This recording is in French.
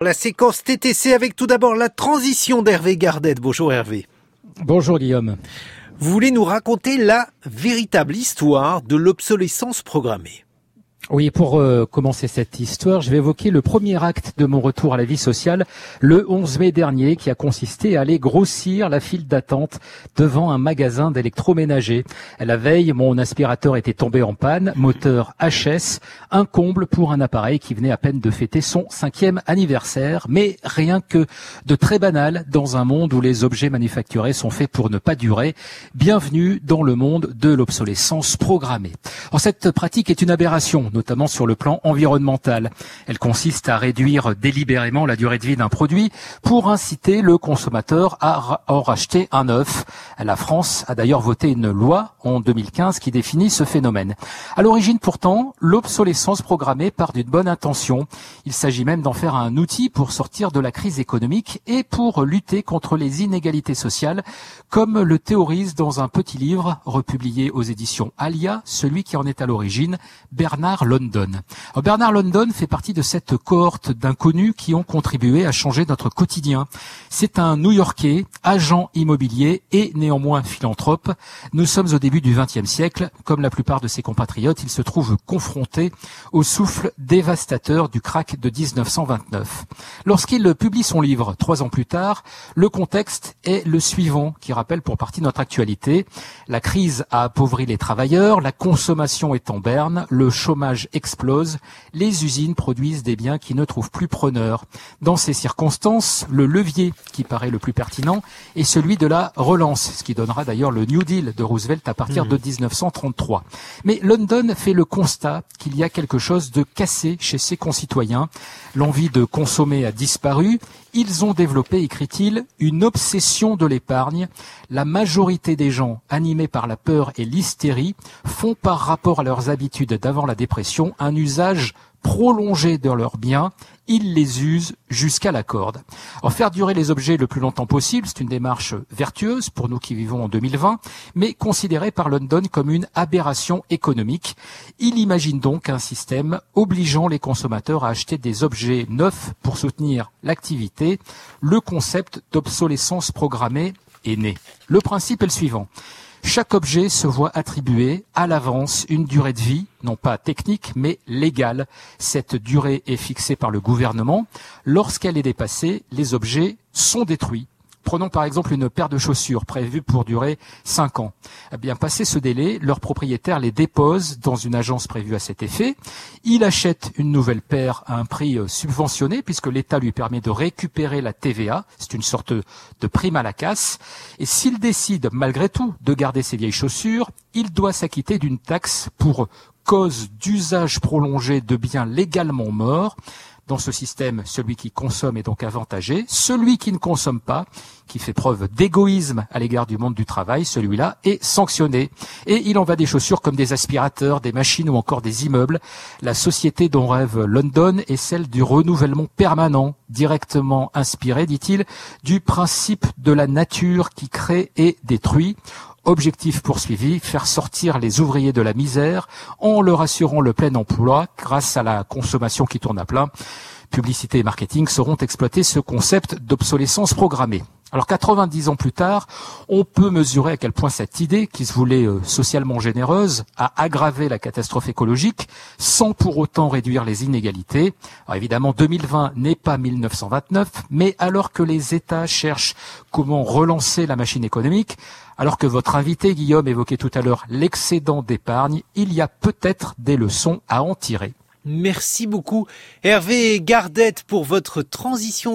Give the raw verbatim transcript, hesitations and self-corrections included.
La séquence T T C avec tout d'abord la transition d'Hervé Gardette. Bonjour Hervé. Bonjour Guillaume. Vous voulez nous raconter la véritable histoire de l'obsolescence programmée. Oui, pour euh, commencer cette histoire, je vais évoquer le premier acte de mon retour à la vie sociale, le onze mai dernier, qui a consisté à aller grossir la file d'attente devant un magasin d'électroménager. La veille, mon aspirateur était tombé en panne, moteur H S, un comble pour un appareil qui venait à peine de fêter son cinquième anniversaire, mais rien que de très banal dans un monde où les objets manufacturés sont faits pour ne pas durer. Bienvenue dans le monde de l'obsolescence programmée. Alors, cette pratique est une aberration, notamment sur le plan environnemental. Elle consiste à réduire délibérément la durée de vie d'un produit pour inciter le consommateur à en racheter un neuf. La France a d'ailleurs voté une loi en deux mille quinze qui définit ce phénomène. À l'origine pourtant, l'obsolescence programmée part d'une bonne intention. Il s'agit même d'en faire un outil pour sortir de la crise économique et pour lutter contre les inégalités sociales, comme le théorise dans un petit livre republié aux éditions Alia, celui qui en est à l'origine, Bernard London. Alors Bernard London fait partie de cette cohorte d'inconnus qui ont contribué à changer notre quotidien. C'est un New-Yorkais, agent immobilier et néanmoins philanthrope. Nous sommes au début du vingtième siècle. Comme la plupart de ses compatriotes, il se trouve confronté au souffle dévastateur du krach de dix-neuf cent vingt-neuf. Lorsqu'il publie son livre trois ans plus tard, le contexte est le suivant, qui rappelle pour partie notre actualité. La crise a appauvri les travailleurs, la consommation est en berne, le chômage explose, les usines produisent des biens qui ne trouvent plus preneur. Dans ces circonstances, le levier qui paraît le plus pertinent est celui de la relance, ce qui donnera d'ailleurs le New Deal de Roosevelt à partir mmh. de dix-neuf cent trente-trois. Mais London fait le constat qu'il y a quelque chose de cassé chez ses concitoyens. L'envie de consommer a disparu. Ils ont développé, écrit-il, une obsession de l'épargne. La majorité des gens, animés par la peur et l'hystérie, font par rapport à leurs habitudes d'avant la dépression un usage prolongé de leurs biens. Ils les usent jusqu'à la corde. Alors, faire durer les objets le plus longtemps possible, c'est une démarche vertueuse pour nous qui vivons en deux mille vingt, mais considérée par London comme une aberration économique. Il imagine donc un système obligeant les consommateurs à acheter des objets neufs pour soutenir l'activité. Le concept d'obsolescence programmée est né. Le principe est le suivant. Chaque objet se voit attribuer à l'avance une durée de vie, non pas technique, mais légale. Cette durée est fixée par le gouvernement. Lorsqu'elle est dépassée, les objets sont détruits. Prenons par exemple une paire de chaussures prévue pour durer cinq ans. Eh bien, passé ce délai, leur propriétaire les dépose dans une agence prévue à cet effet. Il achète une nouvelle paire à un prix subventionné puisque l'État lui permet de récupérer la T V A. C'est une sorte de prime à la casse. Et s'il décide malgré tout de garder ses vieilles chaussures, il doit s'acquitter d'une taxe pour cause d'usage prolongé de biens légalement morts. Dans ce système, celui qui consomme est donc avantagé. Celui qui ne consomme pas, qui fait preuve d'égoïsme à l'égard du monde du travail, celui-là est sanctionné. Et il en va des chaussures comme des aspirateurs, des machines ou encore des immeubles. La société dont rêve London est celle du renouvellement permanent, directement inspiré, dit-il, du principe de la nature qui crée et détruit. Objectif poursuivi, faire sortir les ouvriers de la misère en leur assurant le plein emploi grâce à la consommation qui tourne à plein. Publicité et marketing sauront exploiter ce concept d'obsolescence programmée. Alors quatre-vingt-dix ans plus tard, on peut mesurer à quel point cette idée, qui se voulait euh, socialement généreuse, a aggravé la catastrophe écologique sans pour autant réduire les inégalités. Alors évidemment, deux mille vingt n'est pas mille neuf cent vingt-neuf, mais alors que les États cherchent comment relancer la machine économique, alors que votre invité Guillaume évoquait tout à l'heure l'excédent d'épargne, il y a peut-être des leçons à en tirer. Merci beaucoup Hervé Gardette pour votre transition